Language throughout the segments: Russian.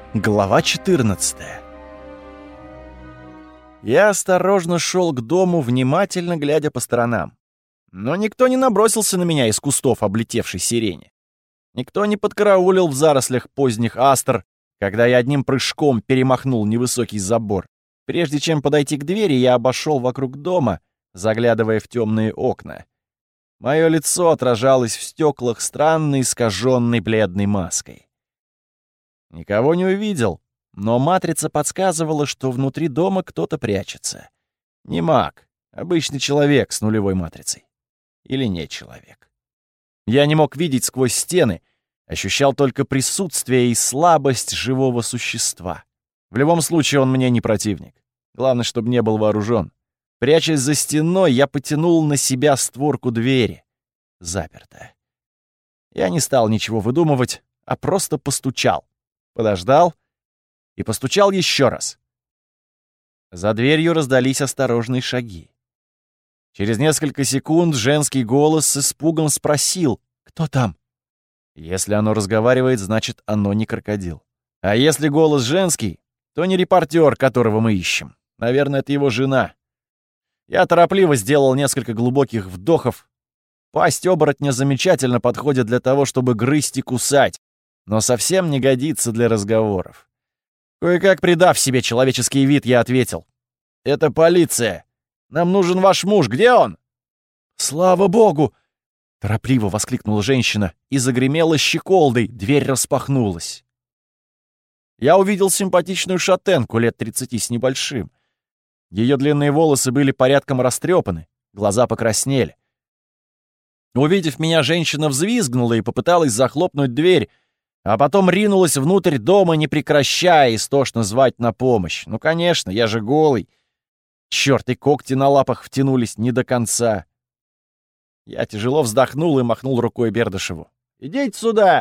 Глава 14. Я осторожно шел к дому, внимательно глядя по сторонам. Но никто не набросился на меня из кустов облетевшей сирени. Никто не подкараулил в зарослях поздних астр, когда я одним прыжком перемахнул невысокий забор. Прежде чем подойти к двери, я обошел вокруг дома, заглядывая в темные окна. Мое лицо отражалось в стеклах странной искаженной бледной маской. Никого не увидел, но матрица подсказывала, что внутри дома кто-то прячется. Не маг, обычный человек с нулевой матрицей. Или не человек. Я не мог видеть сквозь стены, ощущал только присутствие и слабость живого существа. В любом случае он мне не противник. Главное, чтобы не был вооружен. Прячась за стеной, я потянул на себя створку двери. Заперто. Я не стал ничего выдумывать, а просто постучал. Подождал и постучал еще раз. За дверью раздались осторожные шаги. Через несколько секунд женский голос с испугом спросил: «Кто там?» Если оно разговаривает, значит, оно не крокодил. А если голос женский, то не репортер, которого мы ищем. Наверное, это его жена. Я торопливо сделал несколько глубоких вдохов. Пасть оборотня замечательно подходит для того, чтобы грызть и кусать, но совсем не годится для разговоров. Кое-как придав себе человеческий вид, я ответил: «Это полиция. Нам нужен ваш муж. Где он?» «Слава богу!» — торопливо воскликнула женщина и загремела щеколдой. Дверь распахнулась. Я увидел симпатичную шатенку лет 30 с небольшим. Ее длинные волосы были порядком растрепаны, глаза покраснели. Увидев меня, женщина взвизгнула и попыталась захлопнуть дверь, а потом ринулась внутрь дома, не прекращая истошно звать на помощь. Ну, конечно, я же голый. Чёрт, и когти на лапах втянулись не до конца. Я тяжело вздохнул и махнул рукой Бердышеву. «Идите сюда!»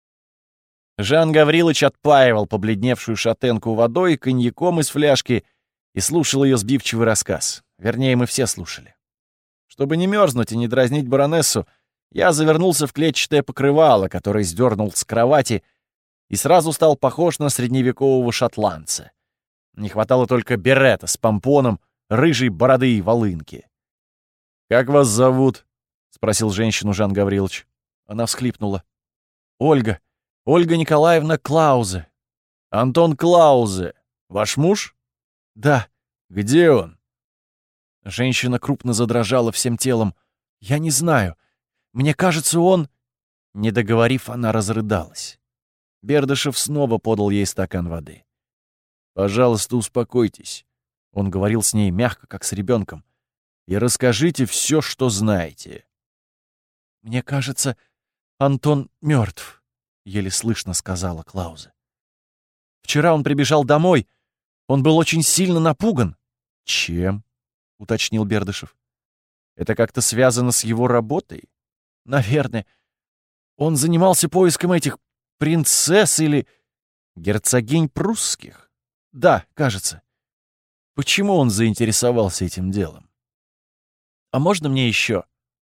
Жан Гаврилович отпаивал побледневшую шатенку водой, коньяком из фляжки и слушал ее сбивчивый рассказ. Вернее, мы все слушали. Чтобы не мерзнуть и не дразнить баронессу, я завернулся в клетчатое покрывало, которое сдернул с кровати, и сразу стал похож на средневекового шотландца. Не хватало только берета с помпоном, рыжей бороды и волынки. «Как вас зовут?» — спросил женщину Жан Гаврилович. Она всхлипнула. «Ольга. Ольга Николаевна Клаузе». «Антон Клаузе. Ваш муж?» «Да». «Где он?» Женщина крупно задрожала всем телом. «Я не знаю. Мне кажется, он...» Не договорив, она разрыдалась. Бердышев снова подал ей стакан воды. «Пожалуйста, успокойтесь», — он говорил с ней мягко, как с ребенком, «и расскажите все, что знаете». «Мне кажется, Антон мертв», — еле слышно сказала Клаузе. «Вчера он прибежал домой. Он был очень сильно напуган». «Чем?» — уточнил Бердышев. «Это как-то связано с его работой?» «Наверное. Он занимался поиском этих принцесс или герцогинь прусских. Да, кажется. Почему он заинтересовался этим делом? А можно мне еще?»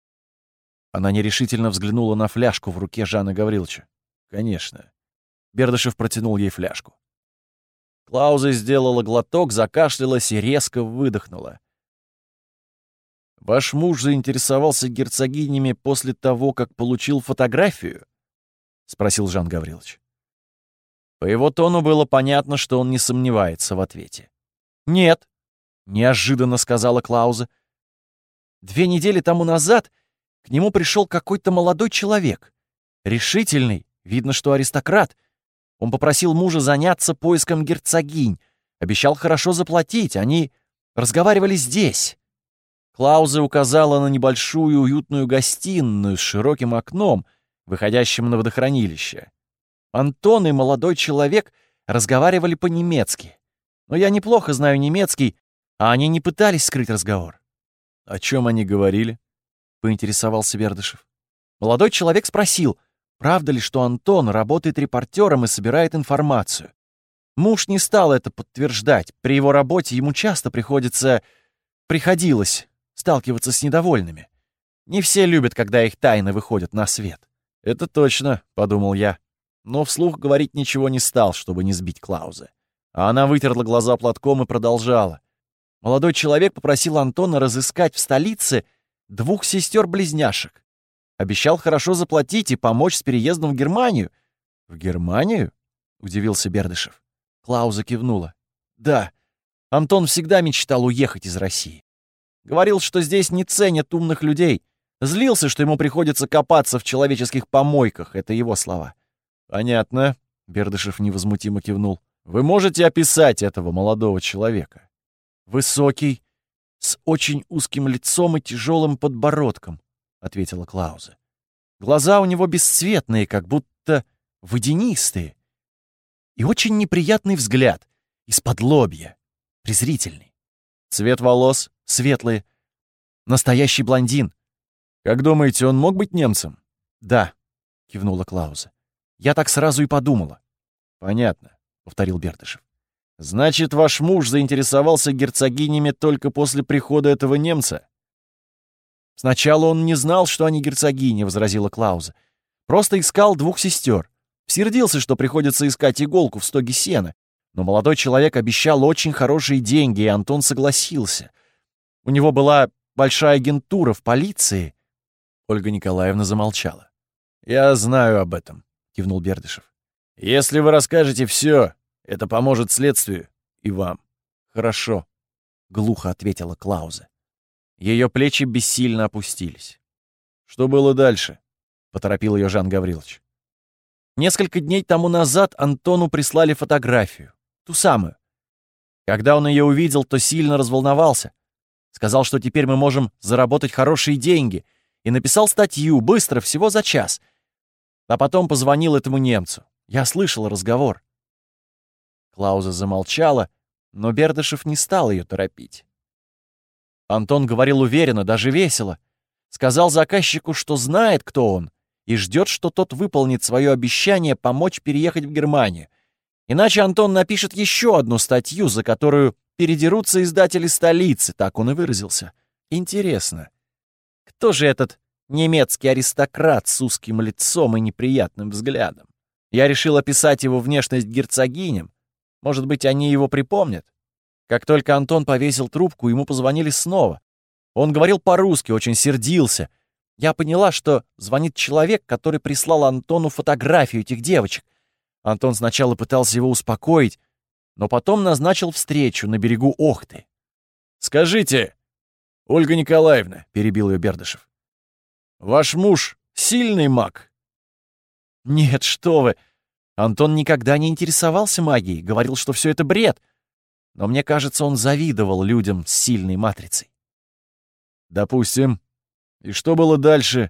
Она нерешительно взглянула на фляжку в руке Жана Гавриловича. «Конечно». Бердышев протянул ей фляжку. Клаузе сделала глоток, закашлялась и резко выдохнула. «Ваш муж заинтересовался герцогинями после того, как получил фотографию?» — спросил Жан Гаврилович. По его тону было понятно, что он не сомневается в ответе. «Нет», — неожиданно сказала Клаузе. «2 недели тому назад к нему пришел какой-то молодой человек. Решительный, видно, что аристократ. Он попросил мужа заняться поиском герцогинь, обещал хорошо заплатить, они разговаривали здесь». Клаузе указала на небольшую уютную гостиную с широким окном, выходящим на водохранилище. Антон и молодой человек разговаривали по-немецки. Но я неплохо знаю немецкий, а они не пытались скрыть разговор. «О чем они говорили?» — поинтересовался Бердышев. Молодой человек спросил, правда ли, что Антон работает репортером и собирает информацию. Муж не стал это подтверждать. При его работе ему часто приходилось сталкиваться с недовольными. Не все любят, когда их тайны выходят на свет. «Это точно», — подумал я. но вслух говорить ничего не стал, чтобы не сбить Клаузе. А она вытерла глаза платком и продолжала. Молодой человек попросил Антона разыскать в столице 2 сестер-близняшек. Обещал хорошо заплатить и помочь с переездом в Германию. «В Германию?» — удивился Бердышев. Клауза кивнула. «Да, Антон всегда мечтал уехать из России. Говорил, что здесь не ценят умных людей. Злился, что ему приходится копаться в человеческих помойках. Это его слова». «Понятно», — Бердышев невозмутимо кивнул. «Вы можете описать этого молодого человека?» «Высокий, с очень узким лицом и тяжелым подбородком», — ответила Клауза. «Глаза у него бесцветные, как будто водянистые. И очень неприятный взгляд, из-под лобья, презрительный. Цвет волос светлые. Настоящий блондин. Как думаете, он мог быть немцем?» «Да», — кивнула Клауза. «Я так сразу и подумала». «Понятно», — повторил Бердышев. «Значит, ваш муж заинтересовался герцогинями только после прихода этого немца?» «Сначала он не знал, что они герцогини», — возразила Клауза. «Просто искал 2 сестер. Сердился, что приходится искать иголку в стоге сена. Но молодой человек обещал очень хорошие деньги, и Антон согласился. У него была большая агентура в полиции». Ольга Николаевна замолчала. «Я знаю об этом», — кивнул Бердышев. «Если вы расскажете все, это поможет следствию и вам». «Хорошо», — глухо ответила Клауза. Ее плечи бессильно опустились. «Что было дальше?» — поторопил ее Жан Гаврилович. Несколько дней тому назад Антону прислали фотографию. Ту самую. Когда он ее увидел, то сильно разволновался. Сказал, что теперь мы можем заработать хорошие деньги, и написал статью, быстро, всего за час. А потом позвонил этому немцу. Я слышал разговор». Клауза замолчала, но Бердышев не стал ее торопить. Антон говорил уверенно, даже весело. Сказал заказчику, что знает, кто он, и ждет, что тот выполнит свое обещание помочь переехать в Германию. Иначе Антон напишет еще одну статью, за которую передерутся издатели столицы, так он и выразился. Интересно, кто же этот немецкий аристократ с узким лицом и неприятным взглядом? Я решил описать его внешность герцогиням. Может быть, они его припомнят? Как только Антон повесил трубку, ему позвонили снова. Он говорил по-русски, очень сердился. Я поняла, что звонит человек, который прислал Антону фотографию этих девочек. Антон сначала пытался его успокоить, но потом назначил встречу на берегу Охты. «Скажите, Ольга Николаевна», — перебил ее Бердышев, — «ваш муж сильный маг?» «Нет, что вы! Антон никогда не интересовался магией, говорил, что все это бред. Но мне кажется, он завидовал людям с сильной матрицей». «Допустим. И что было дальше?»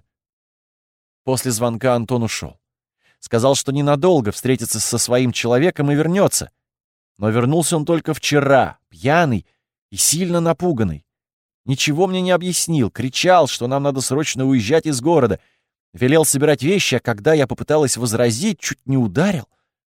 После звонка Антон ушел. Сказал, что ненадолго встретится со своим человеком и вернется. Но вернулся он только вчера, пьяный и сильно напуганный. Ничего мне не объяснил, кричал, что нам надо срочно уезжать из города. Велел собирать вещи, а когда я попыталась возразить, чуть не ударил.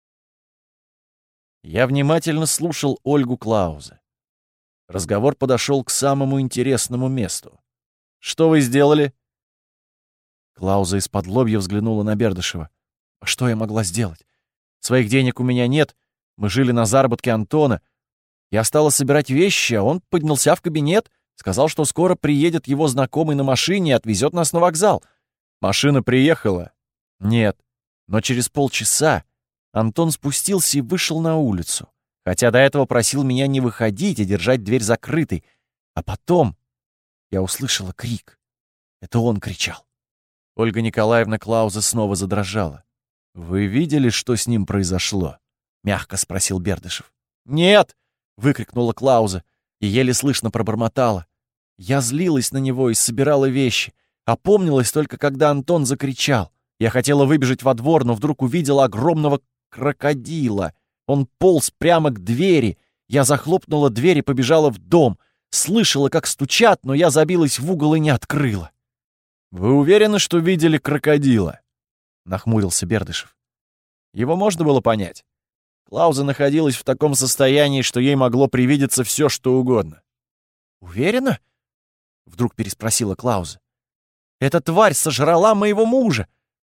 Я внимательно слушал Ольгу Клаузе. Разговор подошел к самому интересному месту. «Что вы сделали?» Клауза из-под-лобья взглянула на Бердышева. «А что я могла сделать? Своих денег у меня нет, мы жили на заработке Антона. Я стала собирать вещи, а он поднялся в кабинет, сказал, что скоро приедет его знакомый на машине и отвезет нас на вокзал. Машина приехала?» «Нет, но через полчаса Антон спустился и вышел на улицу, хотя до этого просил меня не выходить и держать дверь закрытой. А потом я услышала крик. Это он кричал». Ольга Николаевна Клауза снова задрожала. «Вы видели, что с ним произошло?» — мягко спросил Бердышев. «Нет!» — выкрикнула Клауза и еле слышно пробормотала. «Я злилась на него и собирала вещи. Опомнилась только, когда Антон закричал. Я хотела выбежать во двор, но вдруг увидела огромного крокодила. Он полз прямо к двери. Я захлопнула дверь и побежала в дом. Слышала, как стучат, но я забилась в угол и не открыла». «Вы уверены, что видели крокодила?» — нахмурился Бердышев. Его можно было понять. Клауза находилась в таком состоянии, что ей могло привидеться все, что угодно. «Уверена?» — вдруг переспросила Клауза. «Эта тварь сожрала моего мужа.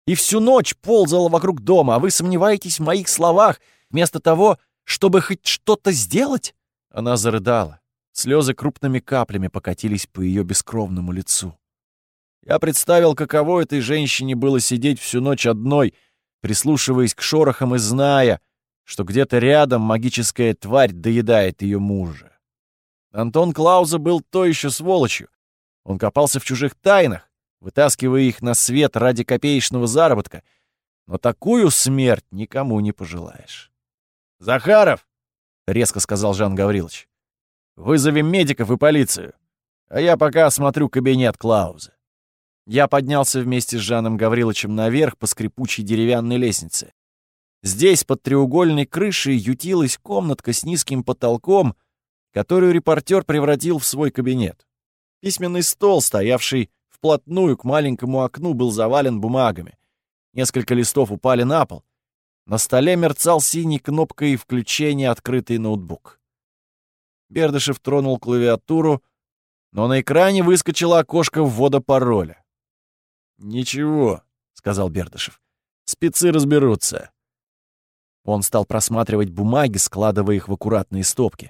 и всю ночь ползала вокруг дома, а вы сомневаетесь в моих словах, вместо того, чтобы хоть что-то сделать?» Она зарыдала. Слезы крупными каплями покатились по ее бескровному лицу. Я представил, каково этой женщине было сидеть всю ночь одной, прислушиваясь к шорохам и зная, что где-то рядом магическая тварь доедает ее мужа. Антон Клаузе был то еще сволочью. Он копался в чужих тайнах, вытаскивая их на свет ради копеечного заработка, но такую смерть никому не пожелаешь. «Захаров!» — резко сказал Жан Гаврилович. «Вызовем медиков и полицию, а я пока осмотрю кабинет Клаузе». Я поднялся вместе с Жаном Гавриловичем наверх по скрипучей деревянной лестнице. Здесь, под треугольной крышей, ютилась комнатка с низким потолком, которую репортер превратил в свой кабинет. Письменный стол, стоявший вплотную к маленькому окну, был завален бумагами. Несколько листов упали на пол. На столе мерцал синей кнопкой включения открытый ноутбук. Бердышев тронул клавиатуру, но на экране выскочило окошко ввода пароля. «Ничего», — сказал Бердышев, — «спецы разберутся». Он стал просматривать бумаги, складывая их в аккуратные стопки.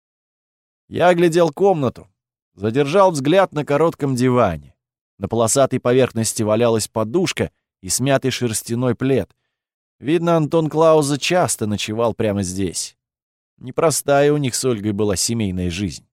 Я оглядел комнату, задержал взгляд на коротком диване. На полосатой поверхности валялась подушка и смятый шерстяной плед. Видно, Антон Клаузе часто ночевал прямо здесь. Непростая у них с Ольгой была семейная жизнь.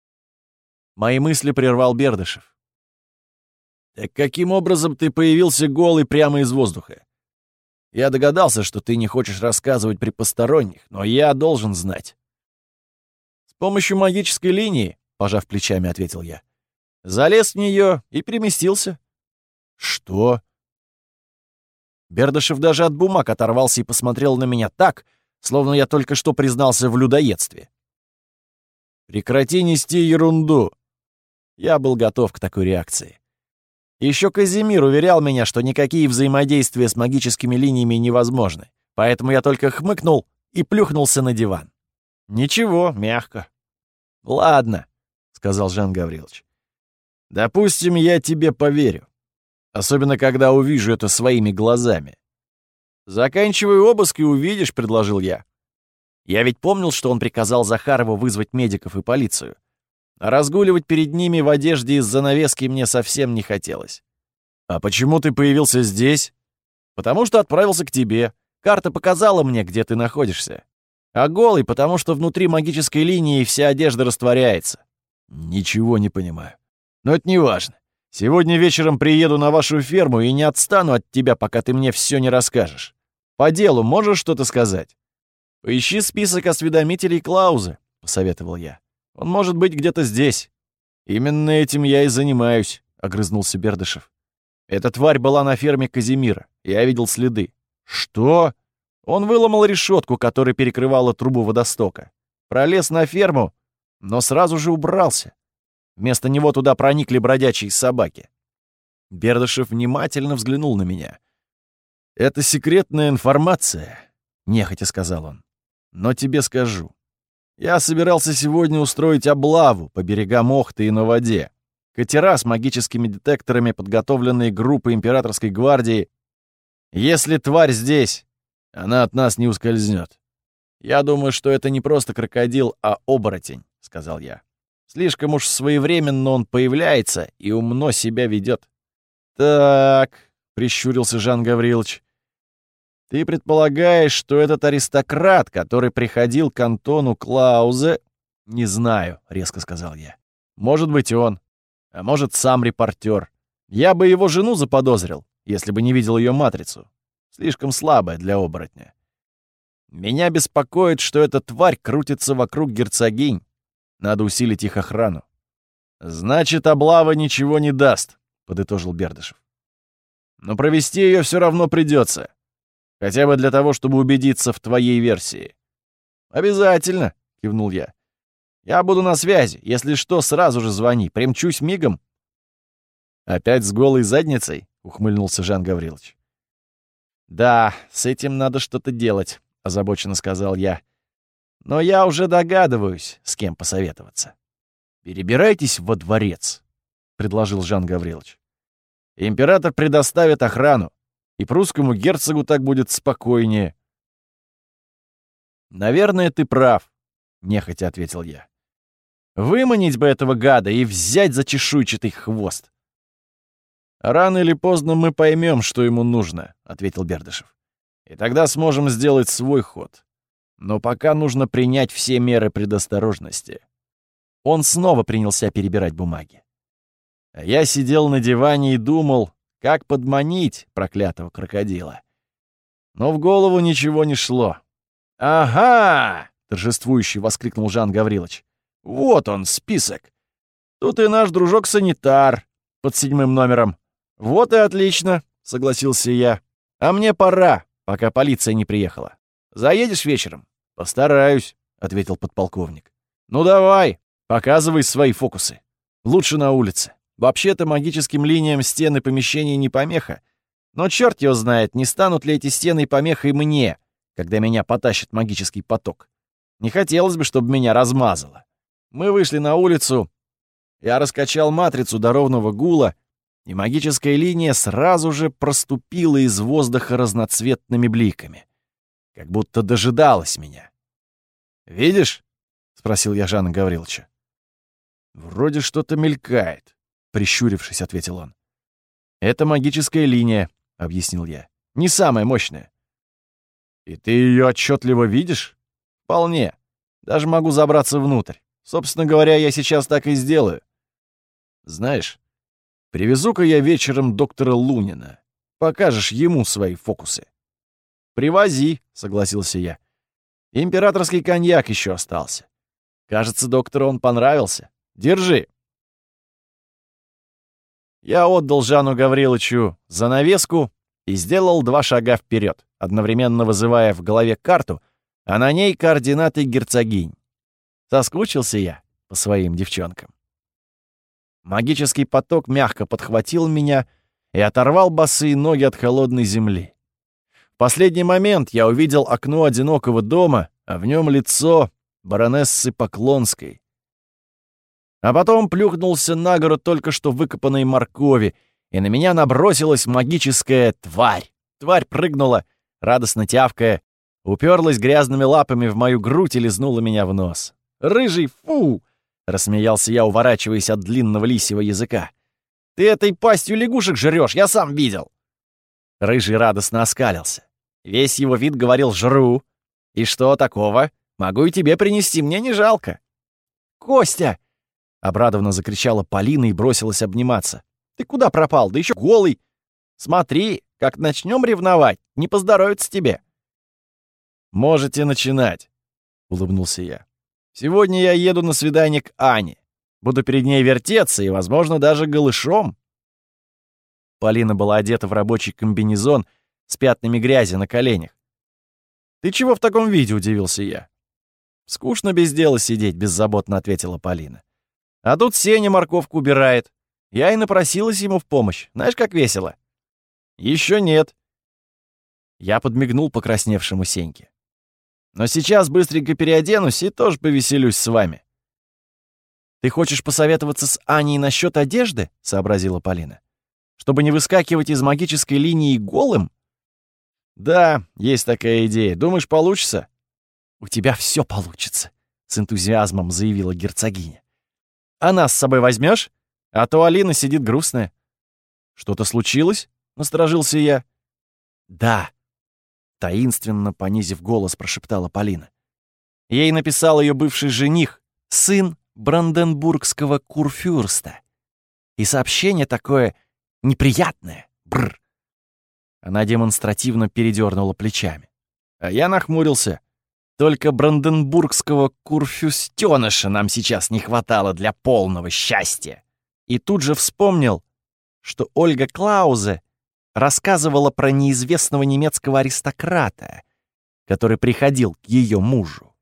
Мои мысли прервал Бердышев. «Так каким образом ты появился голый прямо из воздуха? Я догадался, что ты не хочешь рассказывать при посторонних, но я должен знать». «С помощью магической линии», — пожав плечами, ответил я. «Залез в нее и переместился». «Что?» Бердышев даже от бумаг оторвался и посмотрел на меня так, словно я только что признался в людоедстве. «Прекрати нести ерунду». Я был готов к такой реакции. Еще Казимир уверял меня, что никакие взаимодействия с магическими линиями невозможны, поэтому я только хмыкнул и плюхнулся на диван. «Ничего, мягко». «Ладно», — сказал Жан Гаврилович. «Допустим, я тебе поверю. Особенно, когда увижу это своими глазами». «Заканчивай обыск и увидишь», — предложил я. Я ведь помнил, что он приказал Захарову вызвать медиков и полицию. А разгуливать перед ними в одежде из занавески мне совсем не хотелось. «А почему ты появился здесь?» «Потому что отправился к тебе. Карта показала мне, где ты находишься. А голый, потому что внутри магической линии вся одежда растворяется». «Ничего не понимаю. Но это не важно. Сегодня вечером приеду на вашу ферму и не отстану от тебя, пока ты мне все не расскажешь. По делу можешь что-то сказать?» «Поищи список осведомителей Клаузе», — посоветовал я. «Он может быть где-то здесь». «Именно этим я и занимаюсь», — огрызнулся Бердышев. «Эта тварь была на ферме Казимира. Я видел следы». «Что?» Он выломал решетку, которая перекрывала трубу водостока. Пролез на ферму, но сразу же убрался. Вместо него туда проникли бродячие собаки. Бердышев внимательно взглянул на меня. «Это секретная информация», — нехотя сказал он. «Но тебе скажу. Я собирался сегодня устроить облаву по берегам Охты и на воде. Катера с магическими детекторами, подготовленные группой императорской гвардии. Если тварь здесь, она от нас не ускользнет. Я думаю, что это не просто крокодил, а оборотень», — сказал я. «Слишком уж своевременно он появляется и умно себя ведет». «Так», — прищурился Жан Гаврилович, — «ты предполагаешь, что этот аристократ, который приходил к Антону Клаузе...» «Не знаю», — резко сказал я. «Может быть, он. А может, сам репортер. Я бы его жену заподозрил, если бы не видел ее матрицу. Слишком слабая для оборотня. Меня беспокоит, что эта тварь крутится вокруг герцогинь. Надо усилить их охрану». «Значит, облава ничего не даст», — подытожил Бердышев. «Но провести ее все равно придется. Хотя бы для того, чтобы убедиться в твоей версии». «Обязательно», — кивнул я. «Я буду на связи. Если что, сразу же звони. Примчусь мигом». «Опять с голой задницей?» — ухмыльнулся Жан Гаврилович. «Да, с этим надо что-то делать», — озабоченно сказал я. «Но я уже догадываюсь, с кем посоветоваться». «Перебирайтесь во дворец», — предложил Жан Гаврилович. «Император предоставит охрану. И прусскому герцогу так будет спокойнее. «Наверное, ты прав», — нехотя ответил я. «Выманить бы этого гада и взять за чешуйчатый хвост». «Рано или поздно мы поймем, что ему нужно», — ответил Бердышев. «И тогда сможем сделать свой ход. Но пока нужно принять все меры предосторожности». Он снова принялся перебирать бумаги. А я сидел на диване и думал, как подманить проклятого крокодила. Но в голову ничего не шло. «Ага!» — торжествующе воскликнул Жан Гаврилович. «Вот он, список. Тут и наш дружок-санитар под 7 номером. Вот и отлично», — согласился я. «А мне пора, пока полиция не приехала. Заедешь вечером?» «Постараюсь», — ответил подполковник. «Ну давай, показывай свои фокусы. Лучше на улице. Вообще-то магическим линиям стены помещений не помеха. Но черт его знает, не станут ли эти стены помехой мне, когда меня потащит магический поток. Не хотелось бы, чтобы меня размазало». Мы вышли на улицу. Я раскачал матрицу до ровного гула, и магическая линия сразу же проступила из воздуха разноцветными бликами, как будто дожидалась меня. «Видишь?» — спросил я Жана Гавриловича. «Вроде что-то мелькает», — прищурившись, ответил он. «Это магическая линия», — объяснил я. «Не самая мощная». «И ты ее отчетливо видишь?» «Вполне. Даже могу забраться внутрь. Собственно говоря, я сейчас так и сделаю. Знаешь, привезу-ка я вечером доктора Лунина. Покажешь ему свои фокусы». «Привози», — согласился я. «Императорский коньяк еще остался. Кажется, доктору он понравился. Держи». Я отдал Жану Гавриловичу занавеску и сделал 2 шага вперед, одновременно вызывая в голове карту, а на ней координаты герцогинь. Соскучился я по своим девчонкам. Магический поток мягко подхватил меня и оторвал босые ноги от холодной земли. В последний момент я увидел окно одинокого дома, а в нем лицо баронессы Поклонской. А потом плюхнулся на гору только что выкопанной моркови, и на меня набросилась магическая тварь. Тварь прыгнула, радостно тявкая, уперлась грязными лапами в мою грудь и лизнула меня в нос. «Рыжий, фу!» — рассмеялся я, уворачиваясь от длинного лисьего языка. «Ты этой пастью лягушек жрёшь, я сам видел!» Рыжий радостно оскалился. Весь его вид говорил «жру». «И что такого? Могу и тебе принести, мне не жалко». «Костя!» — обрадованно закричала Полина и бросилась обниматься. «Ты куда пропал? Да еще голый! Смотри, как начнем ревновать, не поздоровится тебе!» «Можете начинать», — улыбнулся я. «Сегодня я еду на свидание к Ане. Буду перед ней вертеться и, возможно, даже голышом». Полина была одета в рабочий комбинезон с пятнами грязи на коленях. «Ты чего в таком виде?» — удивился я. «Скучно без дела сидеть», — беззаботно ответила Полина. «А тут Сеня морковку убирает. Я и напросилась ему в помощь. Знаешь, как весело?» «Еще нет». Я подмигнул покрасневшему Сеньке. «Но сейчас быстренько переоденусь и тоже повеселюсь с вами». «Ты хочешь посоветоваться с Аней насчет одежды?» — сообразила Полина. «Чтобы не выскакивать из магической линии голым?» «Да, есть такая идея. Думаешь, получится?» «У тебя все получится», — с энтузиазмом заявила герцогиня. «А нас с собой возьмешь? А то Алина сидит грустная». «Что-то случилось?» — насторожился я. «Да», — таинственно понизив голос, прошептала Полина. Ей написал ее бывший жених, сын бранденбургского курфюрста. И сообщение такое неприятное. Бррр. Она демонстративно передернула плечами. А я нахмурился. Только бранденбургского курфюстеныша нам сейчас не хватало для полного счастья. И тут же вспомнил, что Ольга Клаузе рассказывала про неизвестного немецкого аристократа, который приходил к ее мужу.